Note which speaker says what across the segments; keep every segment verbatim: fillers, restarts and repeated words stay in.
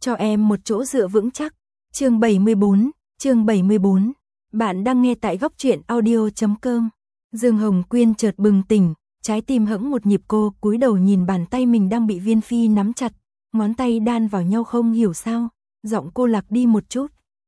Speaker 1: cho em một chỗ dựa vững chắc. Chương bảy mươi bốn, chương bảy mươi bốn. Bạn đang nghe tại góc truyện audio chấm com. Dương Hồng Quyên chợt bừng tỉnh, trái tim hững một nhịp, cô cúi đầu nhìn bàn tay mình đang bị Viên Phi nắm chặt, ngón tay đan vào nhau không hiểu sao, giọng cô lạc đi một chút.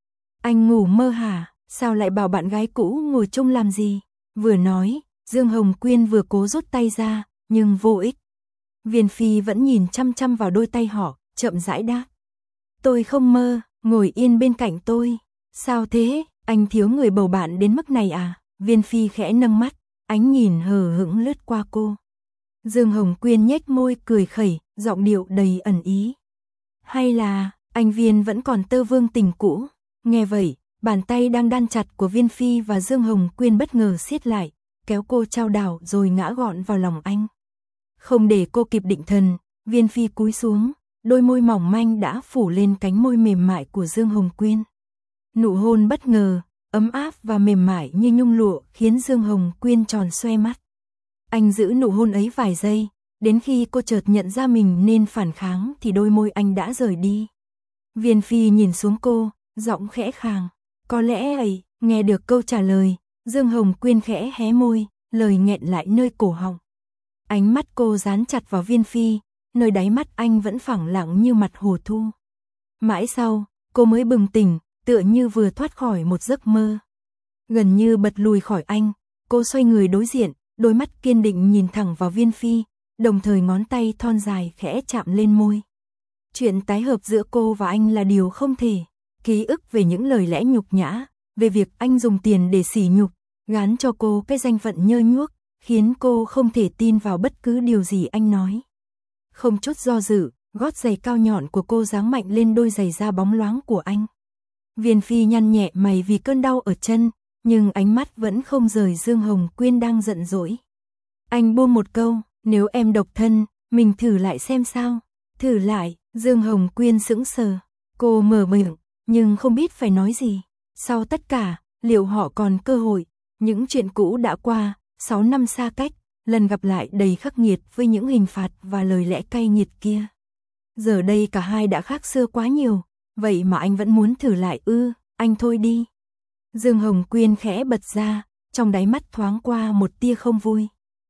Speaker 1: Anh ngủ mơ hả? Sao lại bảo bạn gái cũ ngồi chung làm gì? Vừa nói, Dương Hồng Quyên vừa cố rút tay ra, nhưng vô ích. Viên Phi vẫn nhìn chăm chăm vào đôi tay họ, chậm rãi đáp. Tôi không mơ, ngồi yên bên cạnh tôi. Sao thế, anh thiếu người bầu bạn đến mức này à? Viên Phi khẽ nâng mắt, ánh nhìn hờ hững lướt qua cô. Dương Hồng Quyên nhếch môi cười khẩy, giọng điệu đầy ẩn ý. Hay là, anh Viên vẫn còn tơ vương tình cũ? Nghe vậy, bàn tay đang đan chặt của Viên Phi và Dương Hồng Quyên bất ngờ siết lại, kéo cô chao đảo rồi ngã gọn vào lòng anh. Không để cô kịp định thần, Viên Phi cúi xuống, đôi môi mỏng manh đã phủ lên cánh môi mềm mại của Dương Hồng Quyên. Nụ hôn bất ngờ, ấm áp và mềm mại như nhung lụa khiến Dương Hồng Quyên tròn xoe mắt. Anh giữ nụ hôn ấy vài giây, đến khi cô chợt nhận ra mình nên phản kháng thì đôi môi anh đã rời đi. Viên Phi nhìn xuống cô, giọng khẽ khàng. Có lẽ ấy, nghe được câu trả lời, Dương Hồng Quyên khẽ hé môi, lời nghẹn lại nơi cổ họng. Ánh mắt cô dán chặt vào Viên Phi, nơi đáy mắt anh vẫn phẳng lặng như mặt hồ thu. Mãi sau, cô mới bừng tỉnh, tựa như vừa thoát khỏi một giấc mơ. Gần như bật lùi khỏi anh, cô xoay người đối diện, đôi mắt kiên định nhìn thẳng vào Viên Phi, đồng thời ngón tay thon dài khẽ chạm lên môi. Chuyện tái hợp giữa cô và anh là điều không thể. Ký ức về những lời lẽ nhục nhã, về việc anh dùng tiền để sỉ nhục, gán cho cô cái danh phận nhơ nhuốc, khiến cô không thể tin vào bất cứ điều gì anh nói. Không chút do dự, gót giày cao nhọn của cô giáng mạnh lên đôi giày da bóng loáng của anh. Viên Phi nhăn nhẹ mày vì cơn đau ở chân, nhưng ánh mắt vẫn không rời Dương Hồng Quyên đang giận dỗi. Anh buông một câu, nếu em độc thân, mình thử lại xem sao. Thử lại, Dương Hồng Quyên sững sờ, cô mở miệng, nhưng không biết phải nói gì. Sau tất cả, liệu họ còn cơ hội? Những chuyện cũ đã qua, sáu năm xa cách, lần gặp lại đầy khắc nghiệt với những hình phạt và lời lẽ cay nghiệt kia. Giờ đây cả hai đã khác xưa quá nhiều, vậy mà anh vẫn muốn thử lại ư? Anh thôi đi. Dương Hồng Quyên khẽ bật ra, trong đáy mắt thoáng qua một tia không vui.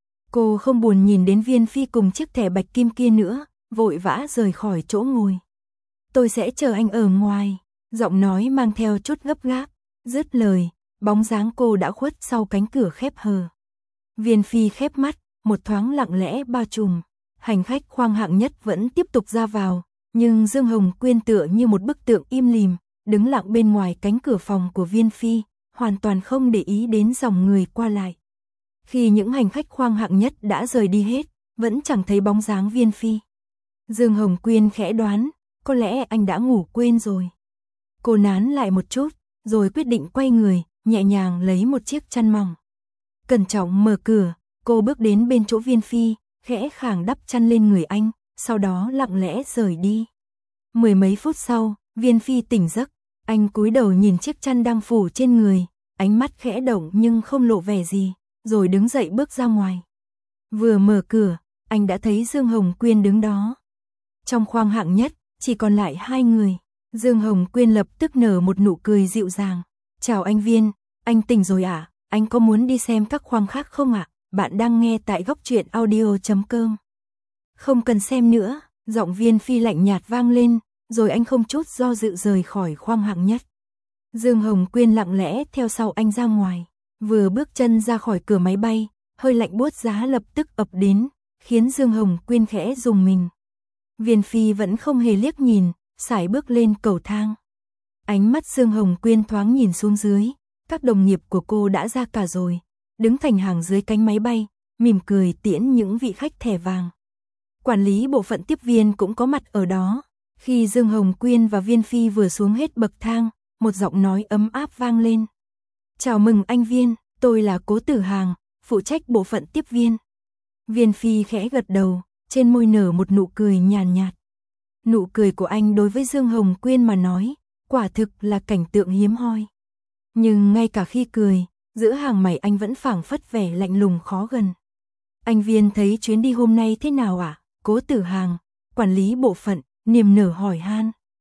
Speaker 1: Cô không buồn nhìn đến Viên Phi cùng chiếc thẻ bạch kim kia nữa, vội vã rời khỏi chỗ ngồi. Tôi sẽ chờ anh ở ngoài. Giọng nói mang theo chút gấp gáp, dứt lời, bóng dáng cô đã khuất sau cánh cửa khép hờ. Viên Phi khép mắt, một thoáng lặng lẽ bao trùm, hành khách khoang hạng nhất vẫn tiếp tục ra vào, nhưng Dương Hồng Quyên tựa như một bức tượng im lìm, đứng lặng bên ngoài cánh cửa phòng của Viên Phi, hoàn toàn không để ý đến dòng người qua lại. Khi những hành khách khoang hạng nhất đã rời đi hết, vẫn chẳng thấy bóng dáng Viên Phi. Dương Hồng Quyên khẽ đoán, có lẽ anh đã ngủ quên rồi. Cô nán lại một chút, rồi quyết định quay người, nhẹ nhàng lấy một chiếc chăn mỏng. Cẩn trọng mở cửa, cô bước đến bên chỗ Viên Phi, khẽ khàng đắp chăn lên người anh, sau đó lặng lẽ rời đi. Mười mấy phút sau, Viên Phi tỉnh giấc, anh cúi đầu nhìn chiếc chăn đang phủ trên người, ánh mắt khẽ động nhưng không lộ vẻ gì, rồi đứng dậy bước ra ngoài. Vừa mở cửa, anh đã thấy Dương Hồng Quyên đứng đó. Trong khoang hạng nhất, chỉ còn lại hai người. Dương Hồng Quyên lập tức nở một nụ cười dịu dàng. Chào anh Viên, anh tỉnh rồi à? Anh có muốn đi xem các khoang khác không ạ? À? Bạn đang nghe tại góc truyện audio chấm com. Không cần xem nữa, giọng Viên Phi lạnh nhạt vang lên, rồi anh không chút do dự rời khỏi khoang hạng nhất. Dương Hồng Quyên lặng lẽ theo sau anh ra ngoài. Vừa bước chân ra khỏi cửa máy bay, hơi lạnh buốt giá lập tức ập đến, khiến Dương Hồng Quyên khẽ rùng mình. Viên Phi vẫn không hề liếc nhìn, sải bước lên cầu thang. Ánh mắt Dương Hồng Quyên thoáng nhìn xuống dưới, các đồng nghiệp của cô đã ra cả rồi, đứng thành hàng dưới cánh máy bay, mỉm cười tiễn những vị khách thẻ vàng. Quản lý bộ phận tiếp viên cũng có mặt ở đó. Khi Dương Hồng Quyên và Viên Phi vừa xuống hết bậc thang, một giọng nói ấm áp vang lên. Chào mừng anh Viên, tôi là Cố Tử Hàng, phụ trách bộ phận tiếp viên. Viên Phi khẽ gật đầu, trên môi nở một nụ cười nhàn nhạt. Nụ cười của anh đối với Dương Hồng Quyên mà nói, quả thực là cảnh tượng hiếm hoi. Nhưng ngay cả khi cười, giữa hàng mày anh vẫn phảng phất vẻ lạnh lùng khó gần. Anh Viên thấy chuyến đi hôm nay thế nào ạ? À? Cố Tử Hàng, quản lý bộ phận, niềm nở hỏi han.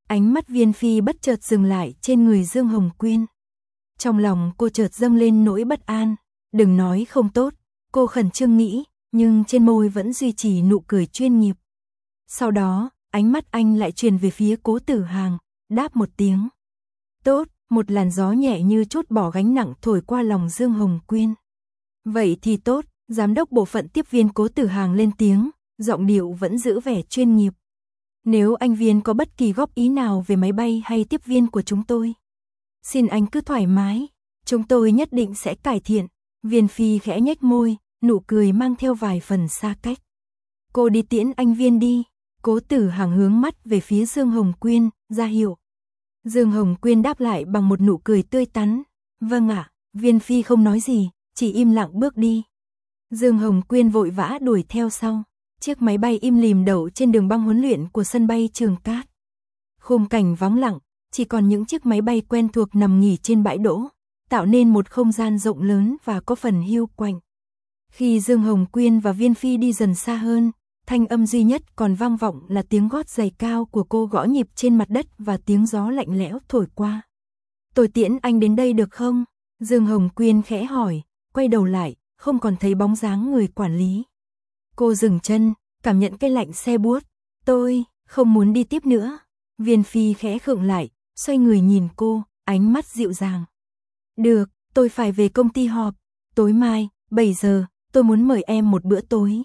Speaker 1: Ánh mắt Viên Phi bất chợt dừng lại trên người Dương Hồng Quyên. Trong lòng cô chợt dâng lên nỗi bất an, đừng nói không tốt, cô khẩn trương nghĩ, nhưng trên môi vẫn duy trì nụ cười chuyên nghiệp. Sau đó, ánh mắt anh lại truyền về phía Cố Tử Hàng, đáp một tiếng. Tốt, một làn gió nhẹ như trút bỏ gánh nặng thổi qua lòng Dương Hồng Quyên. Vậy thì tốt, giám đốc bộ phận tiếp viên Cố Tử Hàng lên tiếng, giọng điệu vẫn giữ vẻ chuyên nghiệp. Nếu anh Viên có bất kỳ góp ý nào về máy bay hay tiếp viên của chúng tôi, xin anh cứ thoải mái, chúng tôi nhất định sẽ cải thiện. Viên Phi khẽ nhếch môi, nụ cười mang theo vài phần xa cách. Cô đi tiễn anh Viên đi. Cố Tử Hàng hướng mắt về phía Dương Hồng Quyên, ra hiệu. Dương Hồng Quyên đáp lại bằng một nụ cười tươi tắn. Vâng ạ. Viên Phi không nói gì, chỉ im lặng bước đi. Dương Hồng Quyên vội vã đuổi theo sau. Chiếc máy bay im lìm đậu trên đường băng huấn luyện của sân bay Trường Cát. Khung cảnh vắng lặng, chỉ còn những chiếc máy bay quen thuộc nằm nghỉ trên bãi đỗ, tạo nên một không gian rộng lớn và có phần hiu quạnh. Khi Dương Hồng Quyên và Viên Phi đi dần xa hơn, thanh âm duy nhất còn vang vọng là tiếng gót giày cao của cô gõ nhịp trên mặt đất và tiếng gió lạnh lẽo thổi qua. Tôi tiễn anh đến đây được không? Dương Hồng Quyên khẽ hỏi, quay đầu lại, không còn thấy bóng dáng người quản lý. Cô dừng chân, cảm nhận cái lạnh xe buốt. Tôi không muốn đi tiếp nữa. Viên Phi khẽ khựng lại, xoay người nhìn cô, ánh mắt dịu dàng. Được, tôi phải về công ty họp. Tối mai, bảy giờ, tôi muốn mời em một bữa tối.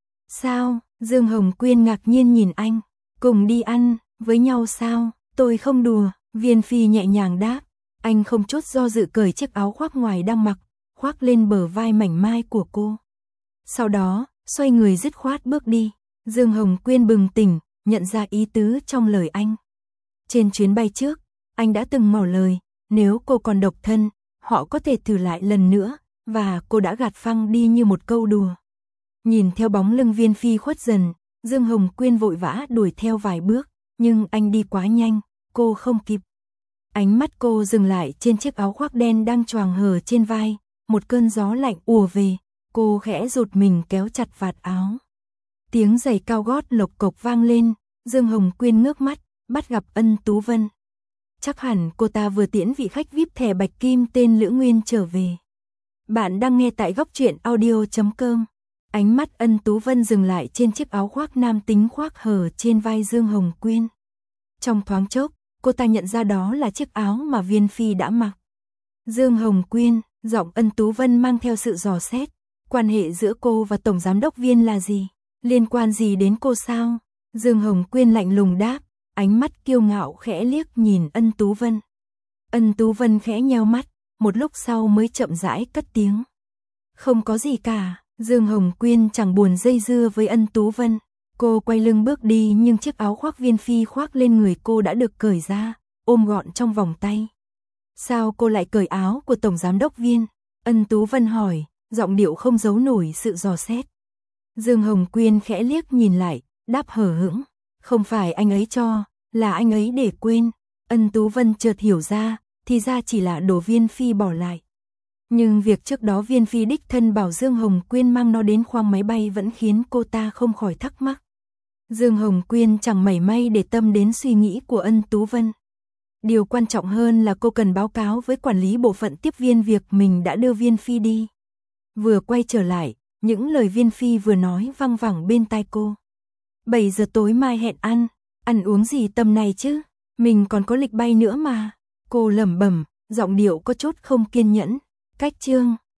Speaker 1: Sao? Dương Hồng Quyên ngạc nhiên nhìn anh. Cùng đi ăn, với nhau sao? Tôi không đùa. Viên Phi nhẹ nhàng đáp. Anh không chút do dự cởi chiếc áo khoác ngoài đang mặc, khoác lên bờ vai mảnh mai của cô. Sau đó, xoay người dứt khoát bước đi. Dương Hồng Quyên bừng tỉnh, nhận ra ý tứ trong lời anh. Trên chuyến bay trước, anh đã từng ngỏ lời, nếu cô còn độc thân, họ có thể thử lại lần nữa, và cô đã gạt phăng đi như một câu đùa. Nhìn theo bóng lưng Viên Phi khuất dần, Dương Hồng Quyên vội vã đuổi theo vài bước, nhưng anh đi quá nhanh, cô không kịp. Ánh mắt cô dừng lại trên chiếc áo khoác đen đang choàng hở trên vai, một cơn gió lạnh ùa về, cô khẽ rụt mình kéo chặt vạt áo. Tiếng giày cao gót lộc cộc vang lên, Dương Hồng Quyên ngước mắt, bắt gặp Ân Tú Vân. Chắc hẳn cô ta vừa tiễn vị khách vi ai pi thẻ bạch kim tên Lữ Nguyên trở về. Bạn đang nghe tại góc truyện audio chấm com. Ánh mắt Ân Tú Vân dừng lại trên chiếc áo khoác nam tính khoác hở trên vai Dương Hồng Quyên. Trong thoáng chốc, cô ta nhận ra đó là chiếc áo mà Viên Phi đã mặc. Dương Hồng Quyên, giọng Ân Tú Vân mang theo sự dò xét. Quan hệ giữa cô và Tổng Giám đốc Viên là gì? Liên quan gì đến cô sao? Dương Hồng Quyên lạnh lùng đáp, ánh mắt kiêu ngạo khẽ liếc nhìn Ân Tú Vân. Ân Tú Vân khẽ nheo mắt, một lúc sau mới chậm rãi cất tiếng. Không có gì cả. Dương Hồng Quyên chẳng buồn dây dưa với Ân Tú Vân. Cô quay lưng bước đi nhưng chiếc áo khoác Viên Phi khoác lên người cô đã được cởi ra, ôm gọn trong vòng tay. Sao cô lại cởi áo của Tổng Giám đốc Viên? Ân Tú Vân hỏi, giọng điệu không giấu nổi sự dò xét. Dương Hồng Quyên khẽ liếc nhìn lại, đáp hờ hững. Không phải anh ấy cho, là anh ấy để quên. Ân Tú Vân chợt hiểu ra, thì ra chỉ là đồ Viên Phi bỏ lại. Nhưng việc trước đó Viên Phi đích thân bảo Dương Hồng Quyên mang nó đến khoang máy bay vẫn khiến cô ta không khỏi thắc mắc. Dương Hồng Quyên chẳng mảy may để tâm đến suy nghĩ của Ân Tú Vân. Điều quan trọng hơn là cô cần báo cáo với quản lý bộ phận tiếp viên việc mình đã đưa Viên Phi đi. Vừa quay trở lại, những lời Viên Phi vừa nói văng vẳng bên tai cô. bảy giờ tối mai hẹn ăn, ăn uống gì tầm này chứ, mình còn có lịch bay nữa mà. Cô lẩm bẩm, giọng điệu có chút không kiên nhẫn. Cách chương